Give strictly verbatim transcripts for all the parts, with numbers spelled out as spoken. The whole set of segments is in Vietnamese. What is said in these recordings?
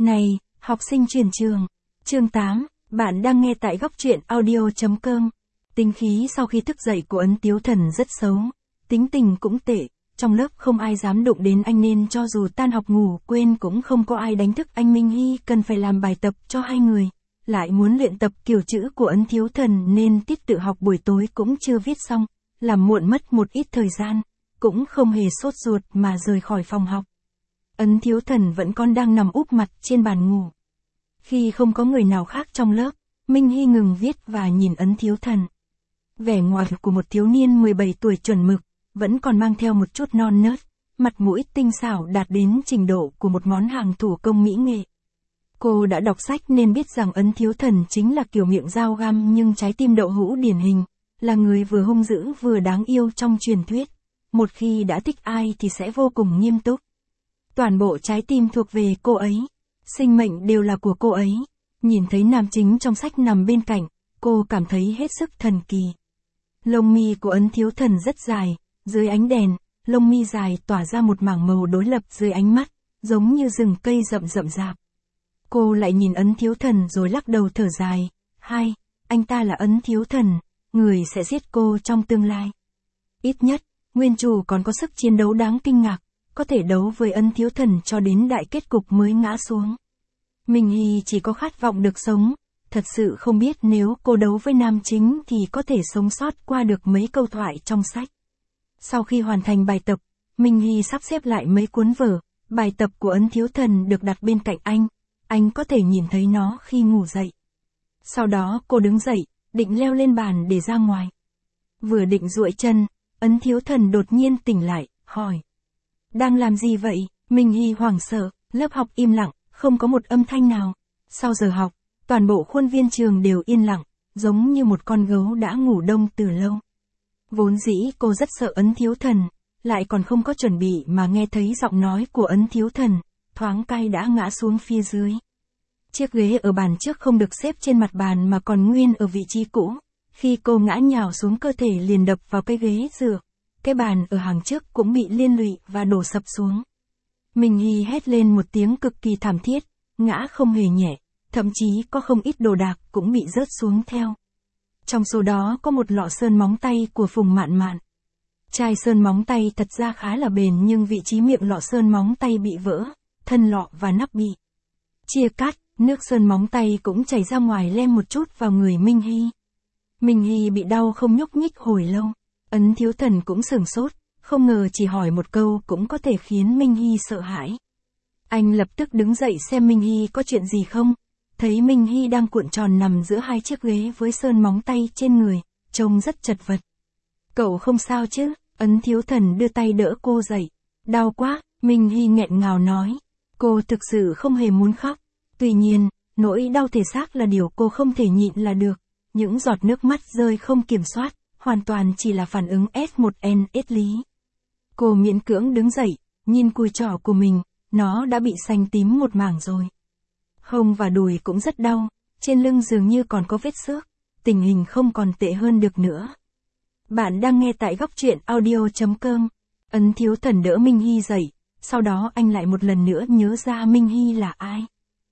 Này, học sinh chuyển trường. Chương tám, bạn đang nghe tại góc truyện audio.com. Tính khí sau khi thức dậy của Ấn Tiếu Thần rất xấu. Tính tình cũng tệ. Trong lớp không ai dám đụng đến anh nên cho dù tan học ngủ quên cũng không có ai đánh thức anh. Minh Hy cần phải làm bài tập cho hai người. Lại muốn luyện tập kiểu chữ của Ấn Thiếu Thần nên tiết tự học buổi tối cũng chưa viết xong. Làm muộn mất một ít thời gian. Cũng không hề sốt ruột mà rời khỏi phòng học. Ấn Thiếu Thần vẫn còn đang nằm úp mặt trên bàn ngủ. Khi không có người nào khác trong lớp, Minh Hy ngừng viết và nhìn Ấn Thiếu Thần. Vẻ ngoài của một thiếu niên mười bảy tuổi chuẩn mực, vẫn còn mang theo một chút non nớt, mặt mũi tinh xảo đạt đến trình độ của một món hàng thủ công mỹ nghệ. Cô đã đọc sách nên biết rằng Ấn Thiếu Thần chính là kiểu miệng dao găm nhưng trái tim đậu hũ điển hình, là người vừa hung dữ vừa đáng yêu trong truyền thuyết. Một khi đã thích ai thì sẽ vô cùng nghiêm túc. Toàn bộ trái tim thuộc về cô ấy. Sinh mệnh đều là của cô ấy. Nhìn thấy nam chính trong sách nằm bên cạnh, cô cảm thấy hết sức thần kỳ. Lông mi của Ấn Thiếu Thần rất dài, dưới ánh đèn, lông mi dài tỏa ra một mảng màu đối lập dưới ánh mắt, giống như rừng cây rậm rậm rạp. Cô lại nhìn Ấn Thiếu Thần rồi lắc đầu thở dài. Hai, anh ta là Ấn Thiếu Thần, người sẽ giết cô trong tương lai. Ít nhất, nguyên chủ còn có sức chiến đấu đáng kinh ngạc, có thể đấu với Ấn Thiếu Thần cho đến đại kết cục mới ngã xuống. Minh Hy chỉ có khát vọng được sống, thật sự không biết nếu cô đấu với nam chính thì có thể sống sót qua được mấy câu thoại trong sách. Sau khi hoàn thành bài tập, Minh Hy sắp xếp lại mấy cuốn vở, bài tập của Ấn Thiếu Thần được đặt bên cạnh anh, anh có thể nhìn thấy nó khi ngủ dậy. Sau đó cô đứng dậy, định leo lên bàn để ra ngoài. Vừa định duỗi chân, Ấn Thiếu Thần đột nhiên tỉnh lại, hỏi. Đang làm gì vậy? Minh Hy hoảng sợ, lớp học im lặng, không có một âm thanh nào. Sau giờ học, toàn bộ khuôn viên trường đều yên lặng, giống như một con gấu đã ngủ đông từ lâu. Vốn dĩ cô rất sợ Ấn Thiếu Thần, lại còn không có chuẩn bị mà nghe thấy giọng nói của Ấn Thiếu Thần, thoáng cai đã ngã xuống phía dưới. Chiếc ghế ở bàn trước không được xếp trên mặt bàn mà còn nguyên ở vị trí cũ. Khi cô ngã nhào xuống cơ thể liền đập vào cái ghế dựa. Cái bàn ở hàng trước cũng bị liên lụy và đổ sập xuống. Minh Hy hét lên một tiếng cực kỳ thảm thiết, ngã không hề nhẹ, thậm chí có không ít đồ đạc cũng bị rớt xuống theo. Trong số đó có một lọ sơn móng tay của Phùng Mạn Mạn. Chai sơn móng tay thật ra khá là bền nhưng vị trí miệng lọ sơn móng tay bị vỡ, thân lọ và nắp bị chia cắt, nước sơn móng tay cũng chảy ra ngoài lem một chút vào người Minh Hy. Minh Hy bị đau không nhúc nhích hồi lâu. Ấn Thiếu Thần cũng sửng sốt, không ngờ chỉ hỏi một câu cũng có thể khiến Minh Hy sợ hãi. Anh lập tức đứng dậy xem Minh Hy có chuyện gì không, thấy Minh Hy đang cuộn tròn nằm giữa hai chiếc ghế với sơn móng tay trên người, trông rất chật vật. Cậu không sao chứ? Ấn Thiếu Thần đưa tay đỡ cô dậy. Đau quá, Minh Hy nghẹn ngào nói. Cô thực sự không hề muốn khóc. Tuy nhiên, nỗi đau thể xác là điều cô không thể nhịn là được. Những giọt nước mắt rơi không kiểm soát, hoàn toàn chỉ là phản ứng S một N S lý. Cô miễn cưỡng đứng dậy, nhìn cùi trỏ của mình, nó đã bị xanh tím một mảng rồi. Hông và đùi cũng rất đau, trên lưng dường như còn có vết xước, tình hình không còn tệ hơn được nữa. Bạn đang nghe tại góc truyện audio.com. Ấn Thiếu Thần đỡ Minh Hy dậy, sau đó anh lại một lần nữa nhớ ra Minh Hy là ai.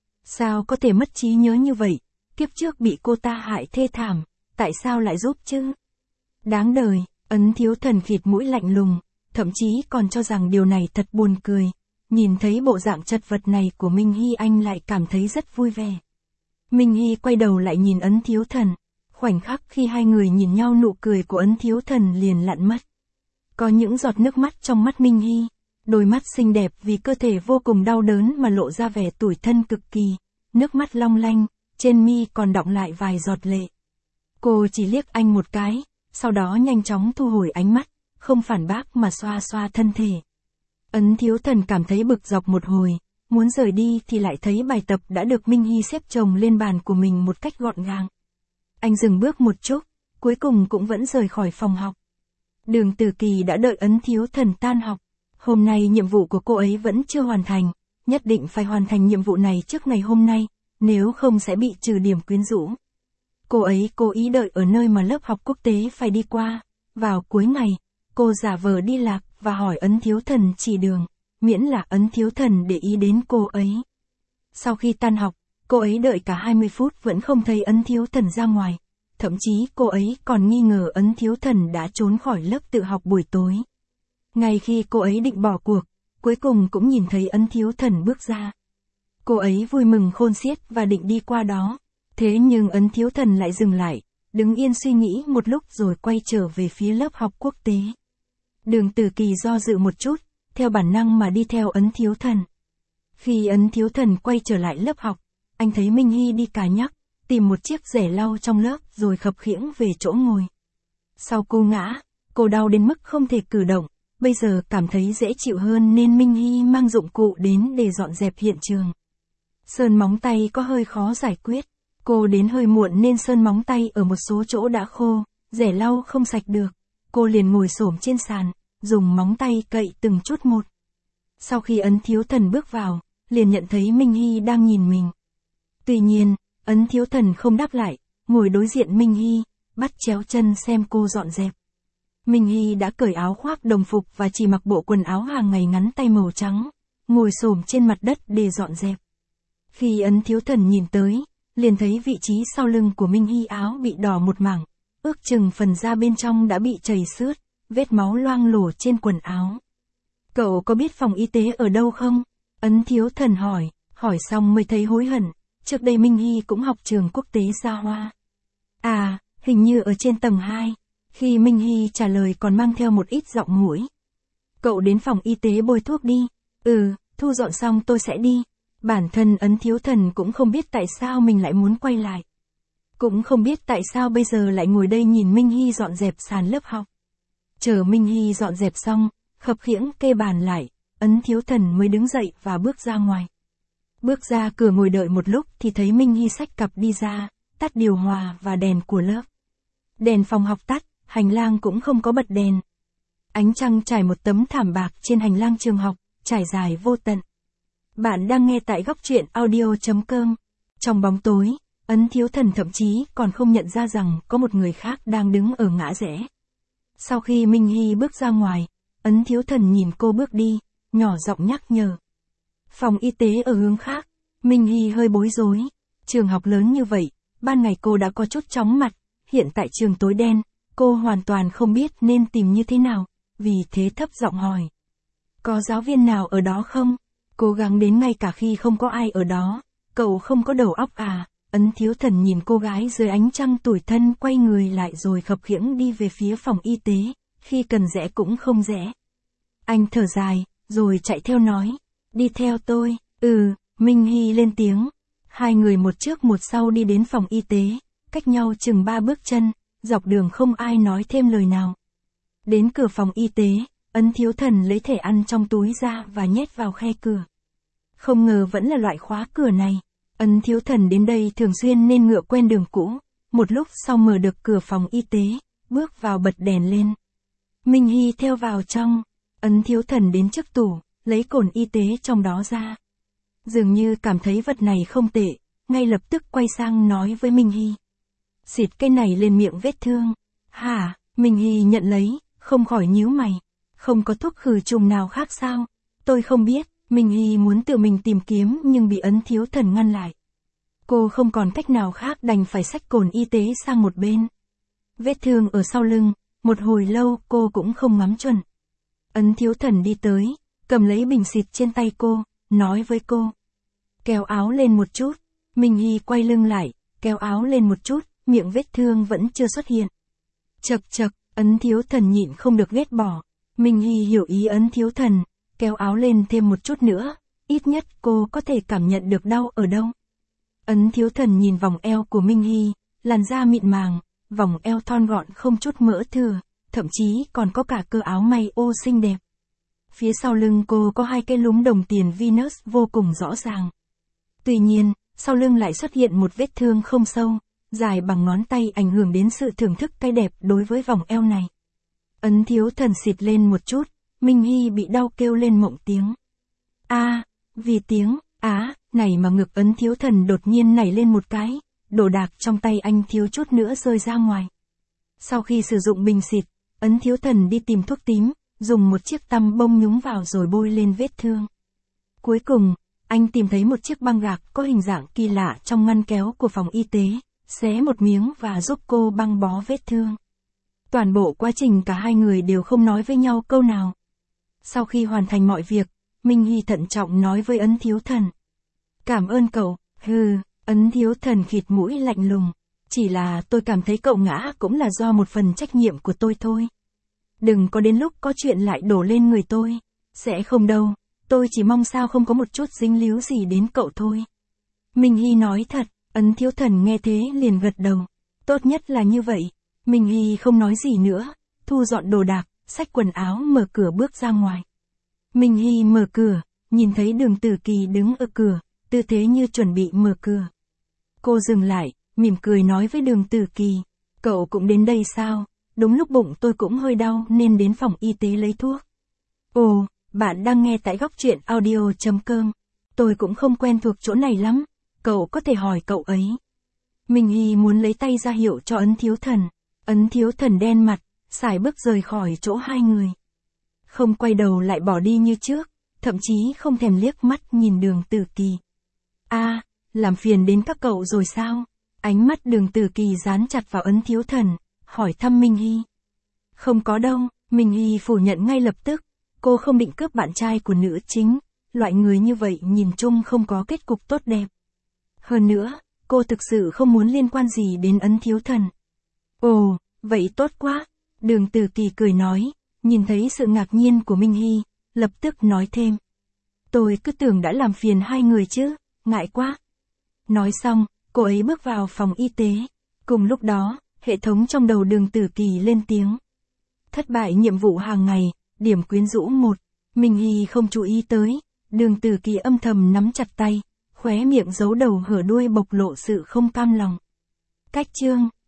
Sao có thể mất trí nhớ như vậy, kiếp trước bị cô ta hại thê thảm, tại sao lại giúp chứ? Đáng đời, Ấn Thiếu Thần khịt mũi lạnh lùng, thậm chí còn cho rằng điều này thật buồn cười. Nhìn thấy bộ dạng chật vật này của Minh Hy anh lại cảm thấy rất vui vẻ. Minh Hy quay đầu lại nhìn Ấn Thiếu Thần. Khoảnh khắc khi hai người nhìn nhau nụ cười của Ấn Thiếu Thần liền lặn mất. Có những giọt nước mắt trong mắt Minh Hy. Đôi mắt xinh đẹp vì cơ thể vô cùng đau đớn mà lộ ra vẻ tủi thân cực kỳ. Nước mắt long lanh, trên mi còn đọng lại vài giọt lệ. Cô chỉ liếc anh một cái, sau đó nhanh chóng thu hồi ánh mắt, không phản bác mà xoa xoa thân thể. Ấn Thiếu Thần cảm thấy bực dọc một hồi, muốn rời đi thì lại thấy bài tập đã được Minh Hy xếp chồng lên bàn của mình một cách gọn gàng. Anh dừng bước một chút, cuối cùng cũng vẫn rời khỏi phòng học. Đường Tử Kỳ đã đợi Ấn Thiếu Thần tan học. Hôm nay nhiệm vụ của cô ấy vẫn chưa hoàn thành, nhất định phải hoàn thành nhiệm vụ này trước ngày hôm nay, nếu không sẽ bị trừ điểm quyến rũ. Cô ấy cố ý đợi ở nơi mà lớp học quốc tế phải đi qua. Vào cuối ngày, cô giả vờ đi lạc và hỏi Ấn Thiếu Thần chỉ đường, miễn là Ấn Thiếu Thần để ý đến cô ấy. Sau khi tan học, cô ấy đợi cả hai mươi phút vẫn không thấy Ấn Thiếu Thần ra ngoài. Thậm chí cô ấy còn nghi ngờ Ấn Thiếu Thần đã trốn khỏi lớp tự học buổi tối. Ngay khi cô ấy định bỏ cuộc, cuối cùng cũng nhìn thấy Ấn Thiếu Thần bước ra. Cô ấy vui mừng khôn xiết và định đi qua đó. Thế nhưng Ấn Thiếu Thần lại dừng lại, đứng yên suy nghĩ một lúc rồi quay trở về phía lớp học quốc tế. Đường Tử Kỳ do dự một chút, theo bản năng mà đi theo Ấn Thiếu Thần. Khi Ấn Thiếu Thần quay trở lại lớp học, anh thấy Minh Hy đi cà nhắc, tìm một chiếc rẻ lau trong lớp rồi khập khiễng về chỗ ngồi. Sau cú ngã, cô đau đến mức không thể cử động, bây giờ cảm thấy dễ chịu hơn nên Minh Hy mang dụng cụ đến để dọn dẹp hiện trường. Sơn móng tay có hơi khó giải quyết, cô đến hơi muộn nên sơn móng tay ở một số chỗ đã khô, rẻ lau không sạch được. Cô liền ngồi xổm trên sàn, dùng móng tay cậy từng chút một. Sau khi Ấn Thiếu Thần bước vào, liền nhận thấy Minh Hy đang nhìn mình. Tuy nhiên, Ấn Thiếu Thần không đáp lại, ngồi đối diện Minh Hy, bắt chéo chân xem cô dọn dẹp. Minh Hy đã cởi áo khoác đồng phục và chỉ mặc bộ quần áo hàng ngày ngắn tay màu trắng, ngồi xổm trên mặt đất để dọn dẹp. Khi Ấn Thiếu Thần nhìn tới, liền thấy vị trí sau lưng của Minh Hy áo bị đỏ một mảng, ước chừng phần da bên trong đã bị chảy xước, vết máu loang lổ trên quần áo. Cậu có biết phòng y tế ở đâu không? Ấn Thiếu Thần hỏi, hỏi xong mới thấy hối hận, trước đây Minh Hy cũng học trường quốc tế Gia Hoa. À, hình như ở trên tầng hai, khi Minh Hy trả lời còn mang theo một ít giọng mũi. Cậu đến phòng y tế bôi thuốc đi, ừ, thu dọn xong tôi sẽ đi. Bản thân Ấn Thiếu Thần cũng không biết tại sao mình lại muốn quay lại. Cũng không biết tại sao bây giờ lại ngồi đây nhìn Minh Hy dọn dẹp sàn lớp học. Chờ Minh Hy dọn dẹp xong, khập khiễng kê bàn lại, Ấn Thiếu Thần mới đứng dậy và bước ra ngoài. Bước ra cửa ngồi đợi một lúc thì thấy Minh Hy xách cặp đi ra, tắt điều hòa và đèn của lớp. Đèn phòng học tắt, hành lang cũng không có bật đèn. Ánh trăng trải một tấm thảm bạc trên hành lang trường học, trải dài vô tận. Bạn đang nghe tại góc truyện audio chấm com. Trong bóng tối, Ấn Thiếu Thần thậm chí còn không nhận ra rằng có một người khác đang đứng ở ngã rẽ. Sau khi Minh Hy bước ra ngoài, Ấn Thiếu Thần nhìn cô bước đi, nhỏ giọng nhắc nhở. Phòng y tế ở hướng khác, Minh Hy hơi bối rối. Trường học lớn như vậy, ban ngày cô đã có chút chóng mặt, hiện tại trường tối đen, cô hoàn toàn không biết nên tìm như thế nào, vì thế thấp giọng hỏi. Có giáo viên nào ở đó không? Cố gắng đến ngay cả khi không có ai ở đó, cậu không có đầu óc à? Ấn Thiếu Thần nhìn cô gái dưới ánh trăng tủi thân quay người lại rồi khập khiễng đi về phía phòng y tế, khi cần rẽ cũng không rẽ. Anh thở dài, rồi chạy theo nói, đi theo tôi, ừ, Minh Hy lên tiếng. Hai người một trước một sau đi đến phòng y tế, cách nhau chừng ba bước chân, dọc đường không ai nói thêm lời nào. Đến cửa phòng y tế, Ấn Thiếu Thần lấy thẻ ăn trong túi ra và nhét vào khe cửa. Không ngờ vẫn là loại khóa cửa này. Ấn Thiếu Thần đến đây thường xuyên nên ngựa quen đường cũ. Một lúc sau mở được cửa phòng y tế, bước vào bật đèn lên. Minh Hy theo vào trong. Ấn Thiếu Thần đến trước tủ, lấy cồn y tế trong đó ra. Dường như cảm thấy vật này không tệ, ngay lập tức quay sang nói với Minh Hy. Xịt cái này lên miệng vết thương. Hả? Minh Hy nhận lấy, không khỏi nhíu mày. Không có thuốc khử trùng nào khác sao? Tôi không biết. Minh Hy muốn tự mình tìm kiếm nhưng bị Ấn Thiếu Thần ngăn lại. Cô không còn cách nào khác đành phải xách cồn y tế sang một bên. Vết thương ở sau lưng, một hồi lâu cô cũng không ngắm chuẩn. Ấn Thiếu Thần đi tới, cầm lấy bình xịt trên tay cô, nói với cô. Kéo áo lên một chút. Minh Hy quay lưng lại, kéo áo lên một chút, miệng vết thương vẫn chưa xuất hiện. Chật chật, Ấn Thiếu Thần nhịn không được ghét bỏ. Minh Hy hiểu ý Ấn Thiếu Thần. Kéo áo lên thêm một chút nữa, ít nhất cô có thể cảm nhận được đau ở đâu. Ấn Thiếu Thần nhìn vòng eo của Minh Hy, làn da mịn màng, vòng eo thon gọn không chút mỡ thừa, thậm chí còn có cả cơ áo may ô xinh đẹp. Phía sau lưng cô có hai cái lúm đồng tiền Venus vô cùng rõ ràng. Tuy nhiên, sau lưng lại xuất hiện một vết thương không sâu, dài bằng ngón tay ảnh hưởng đến sự thưởng thức cái đẹp đối với vòng eo này. Ấn Thiếu Thần xịt lên một chút. Minh Hy bị đau kêu lên mộng tiếng. A, à, vì tiếng, á, này mà ngực Ấn Thiếu Thần đột nhiên nảy lên một cái, đồ đạc trong tay anh thiếu chút nữa rơi ra ngoài. Sau khi sử dụng bình xịt, Ấn Thiếu Thần đi tìm thuốc tím, dùng một chiếc tăm bông nhúng vào rồi bôi lên vết thương. Cuối cùng, anh tìm thấy một chiếc băng gạc có hình dạng kỳ lạ trong ngăn kéo của phòng y tế, xé một miếng và giúp cô băng bó vết thương. Toàn bộ quá trình cả hai người đều không nói với nhau câu nào. Sau khi hoàn thành mọi việc, Minh Hy thận trọng nói với Ấn Thiếu Thần. Cảm ơn cậu. Hừ, Ấn Thiếu Thần khịt mũi lạnh lùng. Chỉ là tôi cảm thấy cậu ngã cũng là do một phần trách nhiệm của tôi thôi. Đừng có đến lúc có chuyện lại đổ lên người tôi. Sẽ không đâu, tôi chỉ mong sao không có một chút dính líu gì đến cậu thôi. Minh Hy nói thật. Ấn Thiếu Thần nghe thế liền gật đầu. Tốt nhất là như vậy. Minh Hy không nói gì nữa, thu dọn đồ đạc, xách quần áo mở cửa bước ra ngoài. Minh Hy mở cửa, nhìn thấy Đường Tử Kỳ đứng ở cửa, tư thế như chuẩn bị mở cửa. Cô dừng lại, mỉm cười nói với Đường Tử Kỳ, cậu cũng đến đây sao? Đúng lúc bụng tôi cũng hơi đau nên đến phòng y tế lấy thuốc. Ồ, bạn đang nghe tại góc truyện audio chấm com. Tôi cũng không quen thuộc chỗ này lắm, cậu có thể hỏi cậu ấy. Minh Hy muốn lấy tay ra hiệu cho Ấn Thiếu Thần. Ấn Thiếu Thần đen mặt, sải bước rời khỏi chỗ hai người. Không quay đầu lại bỏ đi như trước, thậm chí không thèm liếc mắt nhìn Đường Tử Kỳ. A, à, làm phiền đến các cậu rồi sao? Ánh mắt Đường Tử Kỳ dán chặt vào Ấn Thiếu Thần, hỏi thăm Minh Hy. Không có đâu, Minh Hy phủ nhận ngay lập tức, cô không định cướp bạn trai của nữ chính, loại người như vậy nhìn chung không có kết cục tốt đẹp. Hơn nữa, cô thực sự không muốn liên quan gì đến Ấn Thiếu Thần. Ồ, vậy tốt quá. Đường Tử Kỳ cười nói, nhìn thấy sự ngạc nhiên của Minh Hy, lập tức nói thêm. Tôi cứ tưởng đã làm phiền hai người chứ, ngại quá. Nói xong, cô ấy bước vào phòng y tế. Cùng lúc đó, hệ thống trong đầu Đường Tử Kỳ lên tiếng. Thất bại nhiệm vụ hàng ngày, điểm quyến rũ một. Minh Hy không chú ý tới, Đường Tử Kỳ âm thầm nắm chặt tay, khóe miệng giấu đầu hở đuôi bộc lộ sự không cam lòng. Cách chương